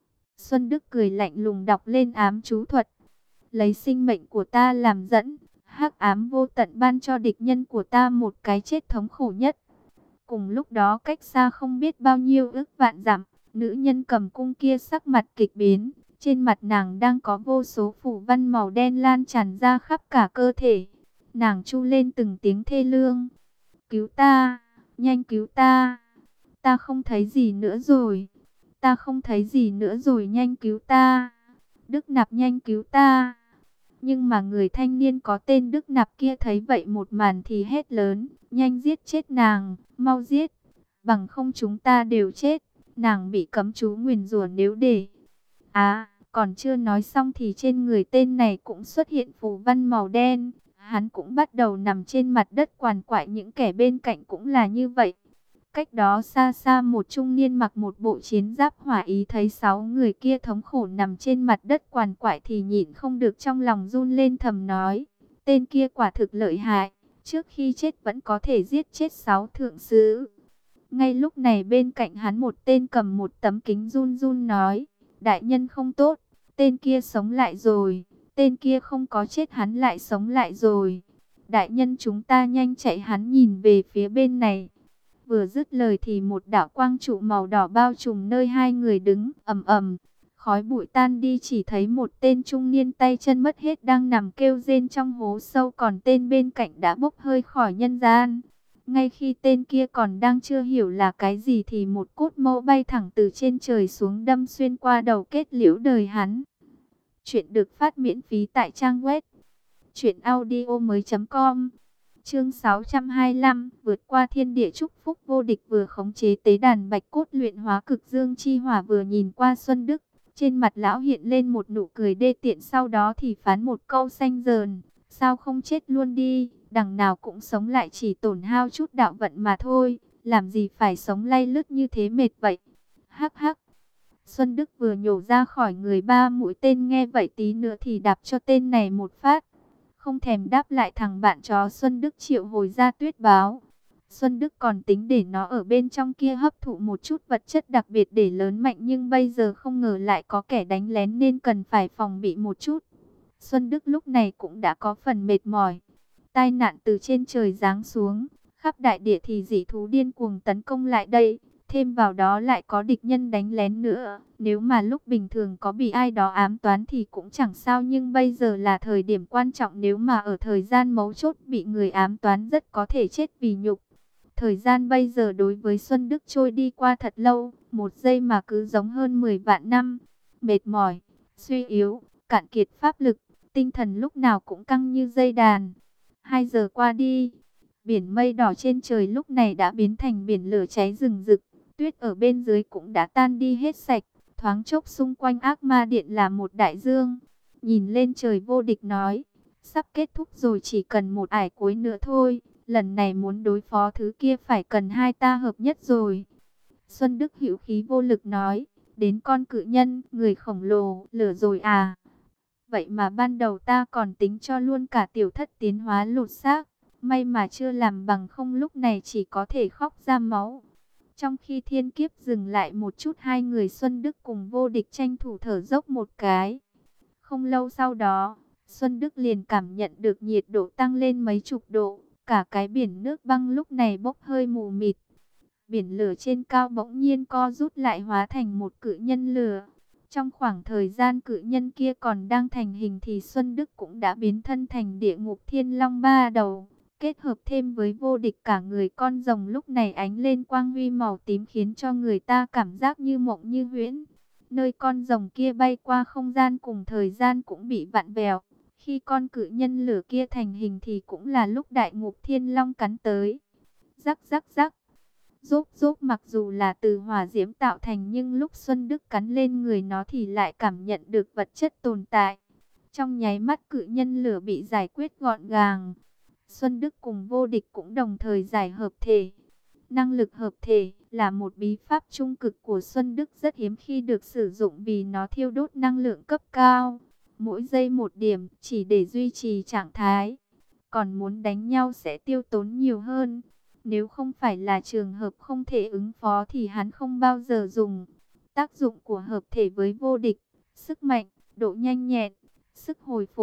Xuân Đức cười lạnh lùng đọc lên ám chú thuật. Lấy sinh mệnh của ta làm dẫn, Hắc ám vô tận ban cho địch nhân của ta một cái chết thống khổ nhất. Cùng lúc đó cách xa không biết bao nhiêu ức vạn dặm, nữ nhân cầm cung kia sắc mặt kịch biến. Trên mặt nàng đang có vô số phủ văn màu đen lan tràn ra khắp cả cơ thể. Nàng chu lên từng tiếng thê lương. Cứu ta, nhanh cứu ta. Ta không thấy gì nữa rồi. Ta không thấy gì nữa rồi, nhanh cứu ta. Đức Nạp nhanh cứu ta. Nhưng mà người thanh niên có tên Đức Nạp kia thấy vậy một màn thì hét lớn. Nhanh giết chết nàng, mau giết. Bằng không chúng ta đều chết. Nàng bị cấm chú nguyền rủa nếu để... À, còn chưa nói xong thì trên người tên này cũng xuất hiện phù văn màu đen. Hắn cũng bắt đầu nằm trên mặt đất quằn quại, những kẻ bên cạnh cũng là như vậy. Cách đó xa xa một trung niên mặc một bộ chiến giáp hỏa ý thấy sáu người kia thống khổ nằm trên mặt đất quằn quại thì nhịn không được trong lòng run lên, thầm nói. Tên kia quả thực lợi hại, trước khi chết vẫn có thể giết chết sáu thượng sứ. Ngay lúc này bên cạnh hắn một tên cầm một tấm kính run run nói. Đại nhân không tốt, tên kia sống lại rồi, tên kia không có chết hắn lại sống lại rồi. Đại nhân chúng ta nhanh chạy, hắn nhìn về phía bên này. Vừa dứt lời thì một đạo quang trụ màu đỏ bao trùm nơi hai người đứng, ầm ầm, khói bụi tan đi, chỉ thấy một tên trung niên tay chân mất hết đang nằm kêu rên trong hố sâu, còn tên bên cạnh đã bốc hơi khỏi nhân gian. Ngay khi tên kia còn đang chưa hiểu là cái gì thì một cốt mâu bay thẳng từ trên trời xuống đâm xuyên qua đầu kết liễu đời hắn. Chuyện được phát miễn phí tại trang web truyện audio mới chấm com. Chương sáu trăm hai mươi lăm, vượt qua thiên địa chúc phúc. Vô Địch vừa khống chế tế đàn bạch cốt luyện hóa cực dương chi hỏa vừa nhìn qua Xuân Đức, trên mặt lão hiện lên một nụ cười đê tiện, sau đó thì phán một câu xanh dờn, sao không chết luôn đi, đằng nào cũng sống lại, chỉ tổn hao chút đạo vận mà thôi, làm gì phải sống lay lứt như thế mệt vậy. Hắc hắc. Xuân Đức vừa nhổ ra khỏi người ba mũi tên, nghe vậy tí nữa thì đạp cho tên này một phát. Không thèm đáp lại, thằng bạn chó Xuân Đức triệu hồi ra tuyết báo. Xuân Đức còn tính để nó ở bên trong kia hấp thụ một chút vật chất đặc biệt để lớn mạnh, nhưng bây giờ không ngờ lại có kẻ đánh lén nên cần phải phòng bị một chút. Xuân Đức lúc này cũng đã có phần mệt mỏi. Tai nạn từ trên trời giáng xuống, khắp đại địa thì dị thú điên cuồng tấn công lại đây. Thêm vào đó lại có địch nhân đánh lén nữa. Nếu mà lúc bình thường có bị ai đó ám toán thì cũng chẳng sao, nhưng bây giờ là thời điểm quan trọng, nếu mà ở thời gian mấu chốt bị người ám toán rất có thể chết vì nhục. Thời gian bây giờ đối với Xuân Đức trôi đi qua thật lâu, một giây mà cứ giống hơn mười vạn năm. Mệt mỏi, suy yếu, cạn kiệt pháp lực, tinh thần lúc nào cũng căng như dây đàn. Hai giờ qua đi, biển mây đỏ trên trời lúc này đã biến thành biển lửa cháy rừng rực. Tuyết ở bên dưới cũng đã tan đi hết sạch, thoáng chốc xung quanh ác ma điện là một đại dương. Nhìn lên trời, Vô Địch nói, sắp kết thúc rồi, chỉ cần một ải cuối nữa thôi. Lần này muốn đối phó thứ kia phải cần hai ta hợp nhất rồi. Xuân Đức hữu khí vô lực nói, đến con cự nhân, người khổng lồ, lửa rồi à. Vậy mà ban đầu ta còn tính cho luôn cả tiểu thất tiến hóa lột xác. May mà chưa làm, bằng không lúc này chỉ có thể khóc ra máu. Trong khi thiên kiếp dừng lại một chút, hai người Xuân Đức cùng Vô Địch tranh thủ thở dốc một cái. Không lâu sau đó, Xuân Đức liền cảm nhận được nhiệt độ tăng lên mấy chục độ. Cả cái biển nước băng lúc này bốc hơi mù mịt. Biển lửa trên cao bỗng nhiên co rút lại, hóa thành một cự nhân lửa. Trong khoảng thời gian cự nhân kia còn đang thành hình thì Xuân Đức cũng đã biến thân thành địa ngục thiên long ba đầu. Kết hợp thêm với Vô Địch, cả người con rồng lúc này ánh lên quang huy màu tím, khiến cho người ta cảm giác như mộng như huyễn. Nơi con rồng kia bay qua, không gian cùng thời gian cũng bị vặn vẹo. Khi con cự nhân lửa kia thành hình thì cũng là lúc đại ngục thiên long cắn tới. Rắc rắc rắc. Rốp rốp mặc dù là từ hỏa diễm tạo thành, nhưng lúc Xuân Đức cắn lên người nó thì lại cảm nhận được vật chất tồn tại. Trong nháy mắt cự nhân lửa bị giải quyết gọn gàng. Xuân Đức cùng Vô Địch cũng đồng thời giải hợp thể. Năng lực hợp thể là một bí pháp trung cực của Xuân Đức, rất hiếm khi được sử dụng vì nó thiêu đốt năng lượng cấp cao. Mỗi giây một điểm chỉ để duy trì trạng thái. Còn muốn đánh nhau sẽ tiêu tốn nhiều hơn. Nếu không phải là trường hợp không thể ứng phó thì hắn không bao giờ dùng. Tác dụng của hợp thể với Vô Địch: sức mạnh, độ nhanh nhẹn, sức hồi phục,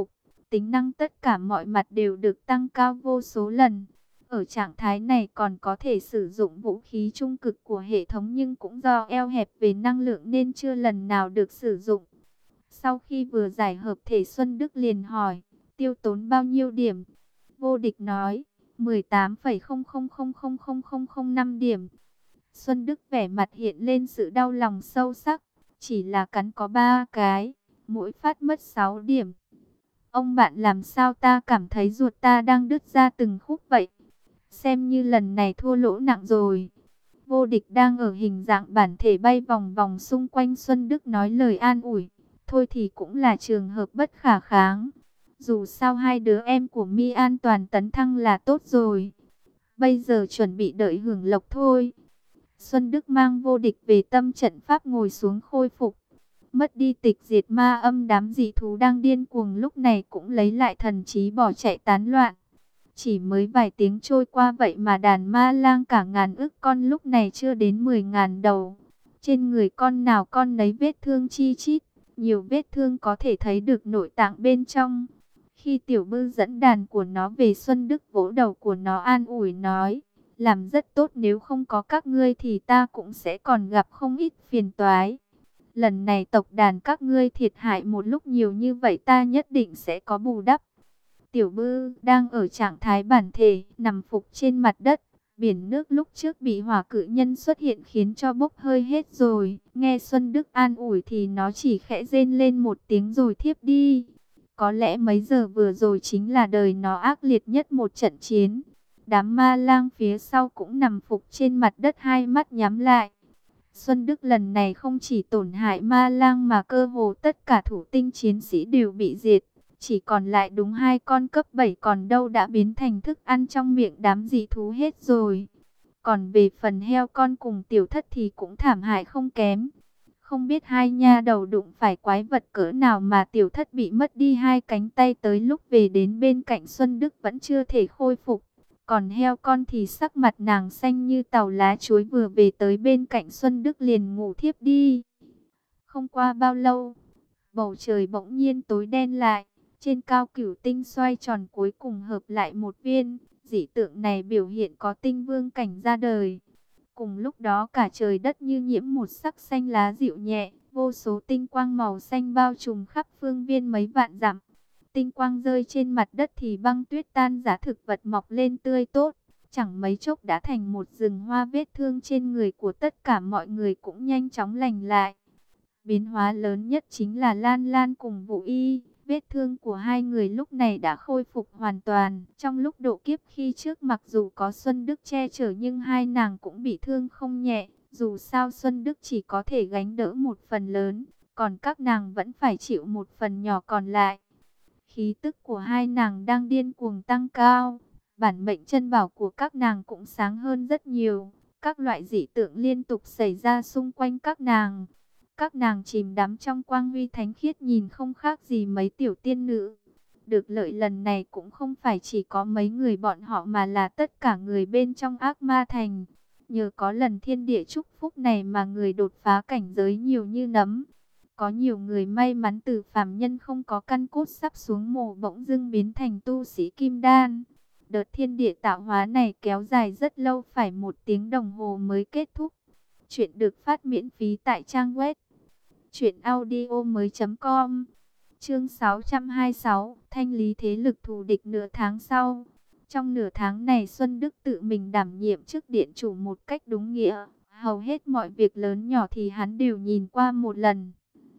tính năng tất cả mọi mặt đều được tăng cao vô số lần. Ở trạng thái này còn có thể sử dụng vũ khí trung cực của hệ thống, nhưng cũng do eo hẹp về năng lượng nên chưa lần nào được sử dụng. Sau khi vừa giải hợp thể, Xuân Đức liền hỏi, tiêu tốn bao nhiêu điểm? Vô Địch nói, mười tám phẩy không không không không không không không năm điểm. Xuân Đức vẻ mặt hiện lên sự đau lòng sâu sắc, chỉ là cắn có ba cái, mỗi phát mất sáu điểm. Ông bạn, làm sao ta cảm thấy ruột ta đang đứt ra từng khúc vậy? Xem như lần này thua lỗ nặng rồi. Vô Địch đang ở hình dạng bản thể bay vòng vòng xung quanh Xuân Đức nói lời an ủi. Thôi thì cũng là trường hợp bất khả kháng. Dù sao hai đứa em của Mi an toàn tấn thăng là tốt rồi. Bây giờ chuẩn bị đợi hưởng lộc thôi. Xuân Đức mang Vô Địch về tâm trận pháp ngồi xuống khôi phục. Mất đi tịch diệt ma âm, đám dị thú đang điên cuồng lúc này cũng lấy lại thần trí bỏ chạy tán loạn. Chỉ mới vài tiếng trôi qua vậy mà đàn ma lang cả ngàn ức con lúc này chưa đến mười ngàn đầu. Trên người con nào con nấy vết thương chi chít, nhiều vết thương có thể thấy được nội tạng bên trong. Khi Tiểu Bư dẫn đàn của nó về, Xuân Đức vỗ đầu của nó an ủi nói, làm rất tốt, nếu không có các ngươi thì ta cũng sẽ còn gặp không ít phiền toái. Lần này tộc đàn các ngươi thiệt hại một lúc nhiều như vậy, ta nhất định sẽ có bù đắp. Tiểu Bư đang ở trạng thái bản thể, nằm phục trên mặt đất. Biển nước lúc trước bị hỏa cự nhân xuất hiện khiến cho bốc hơi hết rồi. Nghe Xuân Đức an ủi thì nó chỉ khẽ rên lên một tiếng rồi thiếp đi. Có lẽ mấy giờ vừa rồi chính là đời nó ác liệt nhất một trận chiến. Đám ma lang phía sau cũng nằm phục trên mặt đất, hai mắt nhắm lại. Xuân Đức lần này không chỉ tổn hại ma lang mà cơ hồ tất cả thủ tinh chiến sĩ đều bị diệt. Chỉ còn lại đúng hai con cấp bảy, còn đâu đã biến thành thức ăn trong miệng đám dị thú hết rồi. Còn về phần heo con cùng Tiểu Thất thì cũng thảm hại không kém. Không biết hai nha đầu đụng phải quái vật cỡ nào mà Tiểu Thất bị mất đi hai cánh tay, tới lúc về đến bên cạnh Xuân Đức vẫn chưa thể khôi phục. Còn heo con thì sắc mặt nàng xanh như tàu lá chuối, vừa về tới bên cạnh Xuân Đức liền ngủ thiếp đi. Không qua bao lâu, bầu trời bỗng nhiên tối đen lại. Trên cao cửu tinh xoay tròn cuối cùng hợp lại một viên. Dị tượng này biểu hiện có tinh vương cảnh ra đời. Cùng lúc đó cả trời đất như nhiễm một sắc xanh lá dịu nhẹ. Vô số tinh quang màu xanh bao trùm khắp phương viên mấy vạn dặm. Tinh quang rơi trên mặt đất thì băng tuyết tan rã, thực vật mọc lên tươi tốt. Chẳng mấy chốc đã thành một rừng hoa, vết thương trên người của tất cả mọi người cũng nhanh chóng lành lại. Biến hóa lớn nhất chính là Lan Lan cùng Vũ Y. Vết thương của hai người lúc này đã khôi phục hoàn toàn. Trong lúc độ kiếp khi trước, mặc dù có Xuân Đức che chở nhưng hai nàng cũng bị thương không nhẹ. Dù sao Xuân Đức chỉ có thể gánh đỡ một phần lớn, còn các nàng vẫn phải chịu một phần nhỏ còn lại. Khí tức của hai nàng đang điên cuồng tăng cao. Bản mệnh chân bảo của các nàng cũng sáng hơn rất nhiều. Các loại dị tượng liên tục xảy ra xung quanh các nàng. Các nàng chìm đắm trong quang huy thánh khiết, nhìn không khác gì mấy tiểu tiên nữ. Được lợi lần này cũng không phải chỉ có mấy người bọn họ mà là tất cả người bên trong Ác Ma Thành. Nhờ có lần thiên địa chúc phúc này mà người đột phá cảnh giới nhiều như nấm. Có nhiều người may mắn từ phàm nhân không có căn cốt sắp xuống mồ bỗng dưng biến thành tu sĩ kim đan. Đợt thiên địa tạo hóa này kéo dài rất lâu, phải một tiếng đồng hồ mới kết thúc. Chuyện được phát miễn phí tại trang web truyện audio mới chấm com. Chương sáu trăm hai mươi sáu, thanh lý thế lực thù địch nửa tháng sau. Trong nửa tháng này Xuân Đức tự mình đảm nhiệm chức điện chủ một cách đúng nghĩa. Hầu hết mọi việc lớn nhỏ thì hắn đều nhìn qua một lần.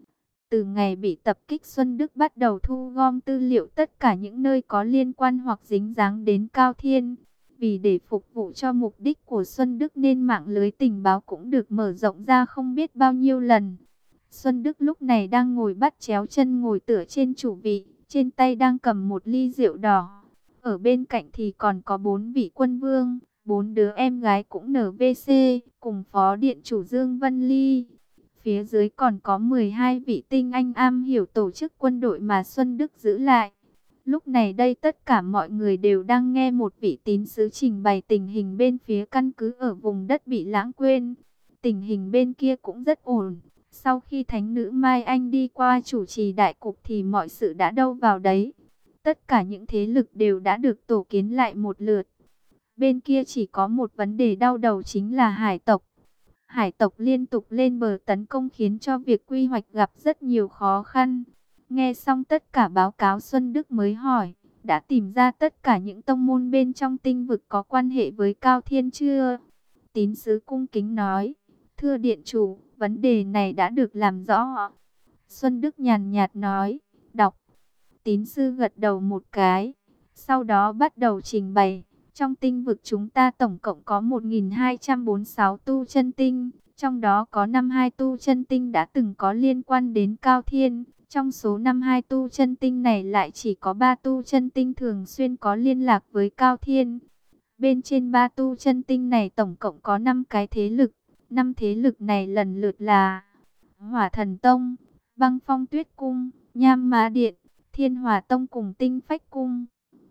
Từ ngày bị tập kích, Xuân Đức bắt đầu thu gom tư liệu tất cả những nơi có liên quan hoặc dính dáng đến Cao Thiên. Vì để phục vụ cho mục đích của Xuân Đức nên mạng lưới tình báo cũng được mở rộng ra không biết bao nhiêu lần. Xuân Đức lúc này đang ngồi bắt chéo chân ngồi tựa trên chủ vị, trên tay đang cầm một ly rượu đỏ. Ở bên cạnh thì còn có bốn vị quân vương, bốn đứa em gái cũng en vê xê, cùng phó điện chủ Dương Vân Ly. Phía dưới còn có mười hai vị tinh anh am hiểu tổ chức quân đội mà Xuân Đức giữ lại. Lúc này đây tất cả mọi người đều đang nghe một vị tín sứ trình bày tình hình bên phía căn cứ ở vùng đất bị lãng quên. Tình hình bên kia cũng rất ổn. Sau khi thánh nữ Mai Anh đi qua chủ trì đại cục thì mọi sự đã đâu vào đấy. tất cả những thế lực đều đã được tổ kiến lại một lượt. Bên kia chỉ có một vấn đề đau đầu chính là hải tộc. Hải tộc liên tục lên bờ tấn công khiến cho việc quy hoạch gặp rất nhiều khó khăn. Nghe xong tất cả báo cáo, Xuân Đức mới hỏi, đã tìm ra tất cả những tông môn bên trong tinh vực có quan hệ với Cao Thiên chưa? Tín sứ cung kính nói, thưa điện chủ, vấn đề này đã được làm rõ. Xuân Đức nhàn nhạt nói, đọc. Tín sư gật đầu một cái, sau đó bắt đầu trình bày. Trong tinh vực chúng ta tổng cộng có một nghìn hai trăm bốn mươi sáu tu chân tinh, trong đó có năm mươi hai tu chân tinh đã từng có liên quan đến Cao Thiên. Trong số năm mươi hai tu chân tinh này lại chỉ có ba tu chân tinh thường xuyên có liên lạc với Cao Thiên. Bên trên ba tu chân tinh này tổng cộng có năm cái thế lực. Năm thế lực này lần lượt là Hỏa Thần Tông, Băng Phong Tuyết Cung, Nham Mã Điện, Thiên Hỏa Tông cùng Tinh Phách Cung.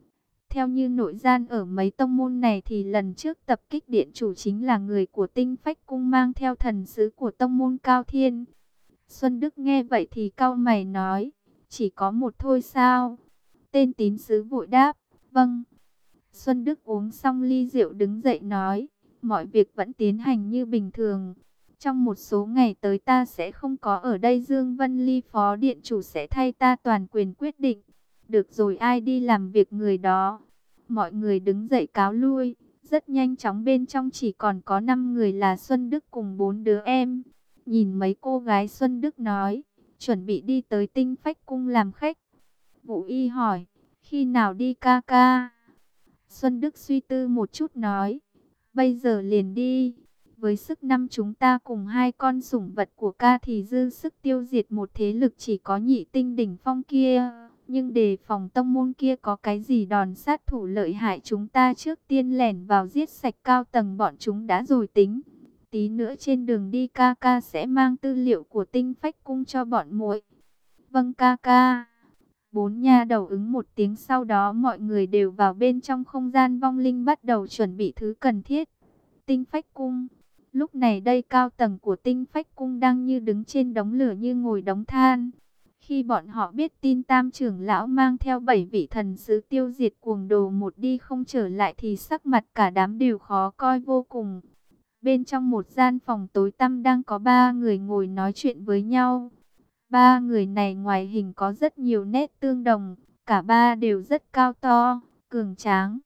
Theo như nội gian ở mấy tông môn này thì lần trước tập kích điện chủ chính là người của Tinh Phách Cung mang theo thần sứ của tông môn Cao Thiên. Xuân Đức nghe vậy thì cau mày nói, chỉ có một thôi sao? Tên tín sứ vội đáp, vâng. Xuân Đức uống xong ly rượu đứng dậy nói, mọi việc vẫn tiến hành như bình thường. Trong một số ngày tới ta sẽ không có ở đây, Dương Vân Ly phó điện chủ sẽ thay ta toàn quyền quyết định. Được rồi, ai đi làm việc người đó. Mọi người đứng dậy cáo lui. Rất nhanh chóng bên trong chỉ còn có năm người là Xuân Đức cùng bốn đứa em. Nhìn mấy cô gái, Xuân Đức nói, chuẩn bị đi tới Tinh Phách Cung làm khách. Vũ Y hỏi, khi nào đi ca ca? Xuân Đức suy tư một chút nói, bây giờ liền đi. Với sức năm chúng ta cùng hai con sủng vật của ca thì dư sức tiêu diệt một thế lực chỉ có nhị tinh đỉnh phong kia. Nhưng đề phòng tông môn kia có cái gì đòn sát thủ lợi hại, chúng ta trước tiên lẻn vào giết sạch cao tầng bọn chúng đã rồi tính. Tí nữa trên đường đi ca ca sẽ mang tư liệu của Tinh Phách Cung cho bọn muội. Vâng ca ca. Bốn nha đầu ứng một tiếng, sau đó mọi người đều vào bên trong không gian vong linh bắt đầu chuẩn bị thứ cần thiết. Tinh Phách Cung. Lúc này đây cao tầng của Tinh Phách Cung đang như đứng trên đống lửa như ngồi đống than. Khi bọn họ biết tin Tam trưởng lão mang theo bảy vị thần sứ tiêu diệt cuồng đồ một đi không trở lại thì sắc mặt cả đám đều khó coi vô cùng. Bên trong một gian phòng tối tăm đang có ba người ngồi nói chuyện với nhau. Ba người này ngoài hình có rất nhiều nét tương đồng, cả ba đều rất cao to, cường tráng.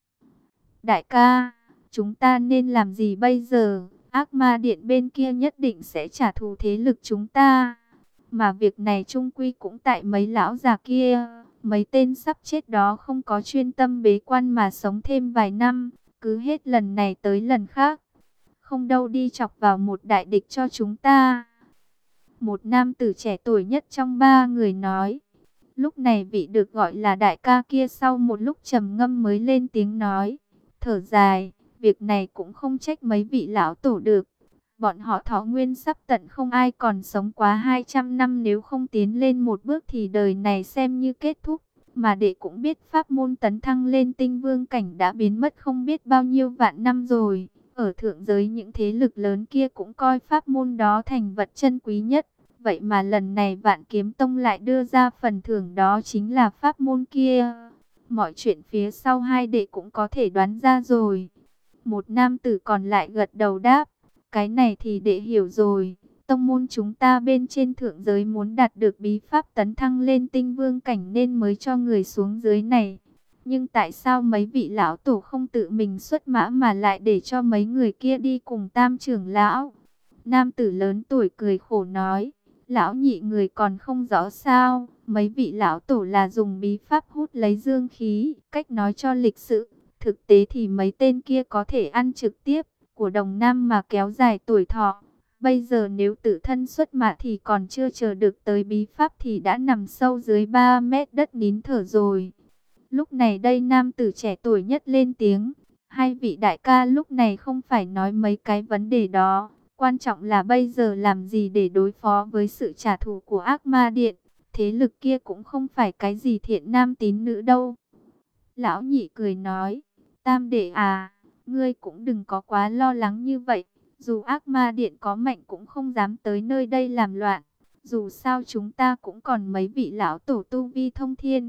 Đại ca, chúng ta nên làm gì bây giờ? Ác ma điện bên kia nhất định sẽ trả thù thế lực chúng ta. Mà việc này chung quy cũng tại mấy lão già kia. Mấy tên sắp chết đó không có chuyên tâm bế quan mà sống thêm vài năm. Cứ hết lần này tới lần khác. Không đâu đi chọc vào một đại địch cho chúng ta. Một nam tử trẻ tuổi nhất trong ba người nói. Lúc này vị được gọi là đại ca kia sau một lúc trầm ngâm mới lên tiếng nói. Thở dài, việc này cũng không trách mấy vị lão tổ được. Bọn họ thọ nguyên sắp tận, không ai còn sống quá hai trăm năm, nếu không tiến lên một bước thì đời này xem như kết thúc. Mà đệ cũng biết pháp môn tấn thăng lên tinh vương cảnh đã biến mất không biết bao nhiêu vạn năm rồi. Ở thượng giới những thế lực lớn kia cũng coi pháp môn đó thành vật chân quý nhất. Vậy mà lần này Vạn Kiếm Tông lại đưa ra phần thưởng đó chính là pháp môn kia. Mọi chuyện phía sau hai đệ cũng có thể đoán ra rồi. Một nam tử còn lại gật đầu đáp. Cái này thì đệ hiểu rồi. Tông môn chúng ta bên trên thượng giới muốn đạt được bí pháp tấn thăng lên tinh vương cảnh nên mới cho người xuống dưới này. Nhưng tại sao mấy vị lão tổ không tự mình xuất mã mà lại để cho mấy người kia đi cùng Tam trưởng lão? Nam tử lớn tuổi cười khổ nói. Lão nhị người còn không rõ sao? Mấy vị lão tổ là dùng bí pháp hút lấy dương khí. Cách nói cho lịch sự. Thực tế thì mấy tên kia có thể ăn trực tiếp của đồng nam mà kéo dài tuổi thọ. Bây giờ nếu tự thân xuất mã thì còn chưa chờ được tới bí pháp thì đã nằm sâu dưới ba mét đất nín thở rồi. Lúc này đây nam tử trẻ tuổi nhất lên tiếng. Hai vị đại ca lúc này không phải nói mấy cái vấn đề đó. Quan trọng là bây giờ làm gì để đối phó với sự trả thù của ác ma điện. Thế lực kia cũng không phải cái gì thiện nam tín nữ đâu. Lão nhị cười nói. Tam đệ à, ngươi cũng đừng có quá lo lắng như vậy. Dù ác ma điện có mạnh cũng không dám tới nơi đây làm loạn. Dù sao chúng ta cũng còn mấy vị lão tổ tu vi thông thiên.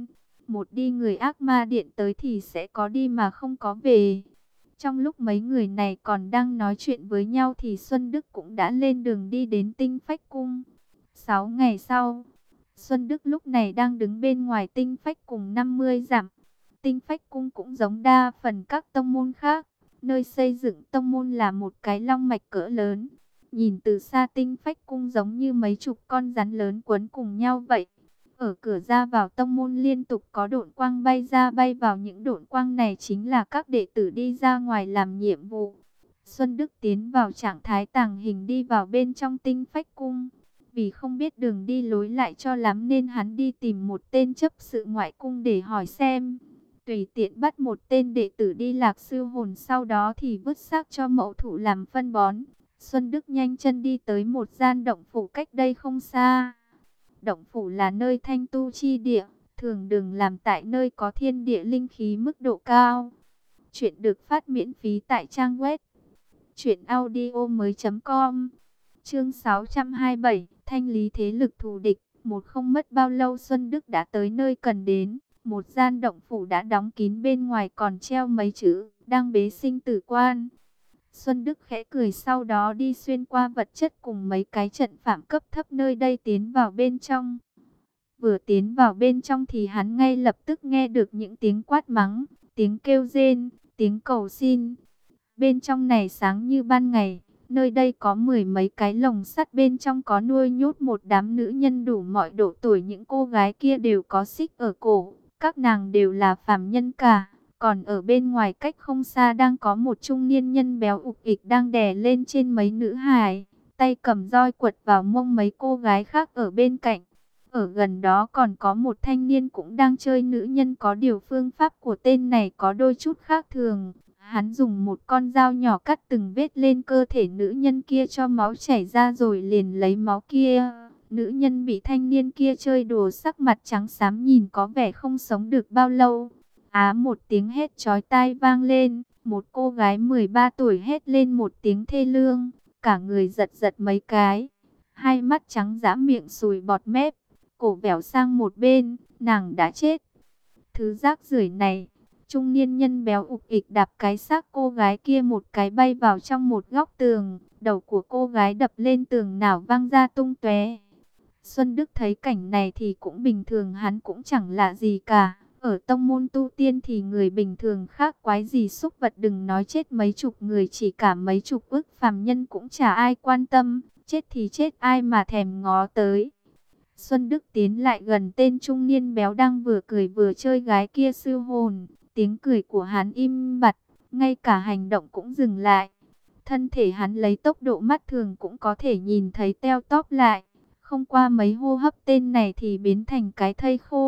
Một đi người ác ma điện tới thì sẽ có đi mà không có về. Trong lúc mấy người này còn đang nói chuyện với nhau thì Xuân Đức cũng đã lên đường đi đến Tinh Phách Cung. Sáu ngày sau, Xuân Đức lúc này đang đứng bên ngoài Tinh Phách cùng năm mươi dặm. Tinh Phách Cung cũng giống đa phần các tông môn khác. Nơi xây dựng tông môn là một cái long mạch cỡ lớn. Nhìn từ xa Tinh Phách Cung giống như mấy chục con rắn lớn quấn cùng nhau vậy. Ở cửa ra vào tông môn liên tục có độn quang bay ra bay vào, những độn quang này chính là các đệ tử đi ra ngoài làm nhiệm vụ. Xuân Đức tiến vào trạng thái tàng hình đi vào bên trong Tinh Phách Cung. Vì không biết đường đi lối lại cho lắm nên hắn đi tìm một tên chấp sự ngoại cung để hỏi xem. Tùy tiện bắt một tên đệ tử đi lạc sư hồn, sau đó thì vứt xác cho mẫu thụ làm phân bón. Xuân Đức nhanh chân đi tới một gian động phủ cách đây không xa. Động phủ là nơi thanh tu chi địa, thường đừng làm tại nơi có thiên địa linh khí mức độ cao. Chuyện được phát miễn phí tại trang web truyện audio mới chấm com. Chương sáu trăm hai mươi bảy, thanh lý thế lực thù địch. Một không mất bao lâu Xuân Đức đã tới nơi cần đến. Một gian động phủ đã đóng kín, bên ngoài còn treo mấy chữ đang bế sinh tử quan. Xuân Đức khẽ cười, sau đó đi xuyên qua vật chất cùng mấy cái trận phạm cấp thấp nơi đây tiến vào bên trong. Vừa tiến vào bên trong thì hắn ngay lập tức nghe được những tiếng quát mắng, tiếng kêu rên, tiếng cầu xin. Bên trong này sáng như ban ngày, nơi đây có mười mấy cái lồng sắt, bên trong có nuôi nhốt một đám nữ nhân đủ mọi độ tuổi. Những cô gái kia đều có xích ở cổ, các nàng đều là phàm nhân cả. Còn ở bên ngoài cách không xa đang có một trung niên nhân béo ục ịch đang đè lên trên mấy nữ hài, tay cầm roi quật vào mông mấy cô gái khác ở bên cạnh. Ở gần đó còn có một thanh niên cũng đang chơi nữ nhân, có điều phương pháp của tên này có đôi chút khác thường. Hắn dùng một con dao nhỏ cắt từng vết lên cơ thể nữ nhân kia cho máu chảy ra rồi liền lấy máu kia. Nữ nhân bị thanh niên kia chơi đùa sắc mặt trắng xám, nhìn có vẻ không sống được bao lâu. Á, một tiếng hét chói tai vang lên, một cô gái mười ba tuổi hét lên một tiếng thê lương, cả người giật giật mấy cái, hai mắt trắng dã, miệng sùi bọt mép, cổ vẻo sang một bên, nàng đã chết. Thứ rác rưởi này! Trung niên nhân béo ục ịch đạp cái xác cô gái kia một cái bay vào trong một góc tường, đầu của cô gái đập lên tường nào văng ra tung tóe. Xuân Đức thấy cảnh này thì cũng bình thường, hắn cũng chẳng lạ gì cả. Ở tông môn tu tiên thì người bình thường khác quái gì súc vật, đừng nói chết mấy chục người, chỉ cả mấy chục ức phàm nhân cũng chả ai quan tâm, chết thì chết, ai mà thèm ngó tới. Xuân Đức tiến lại gần tên trung niên béo đang vừa cười vừa chơi gái kia siêu hồn, tiếng cười của hắn im bặt, ngay cả hành động cũng dừng lại. Thân thể hắn lấy tốc độ mắt thường cũng có thể nhìn thấy teo tóp lại. Không qua mấy hô hấp tên này thì biến thành cái thây khô.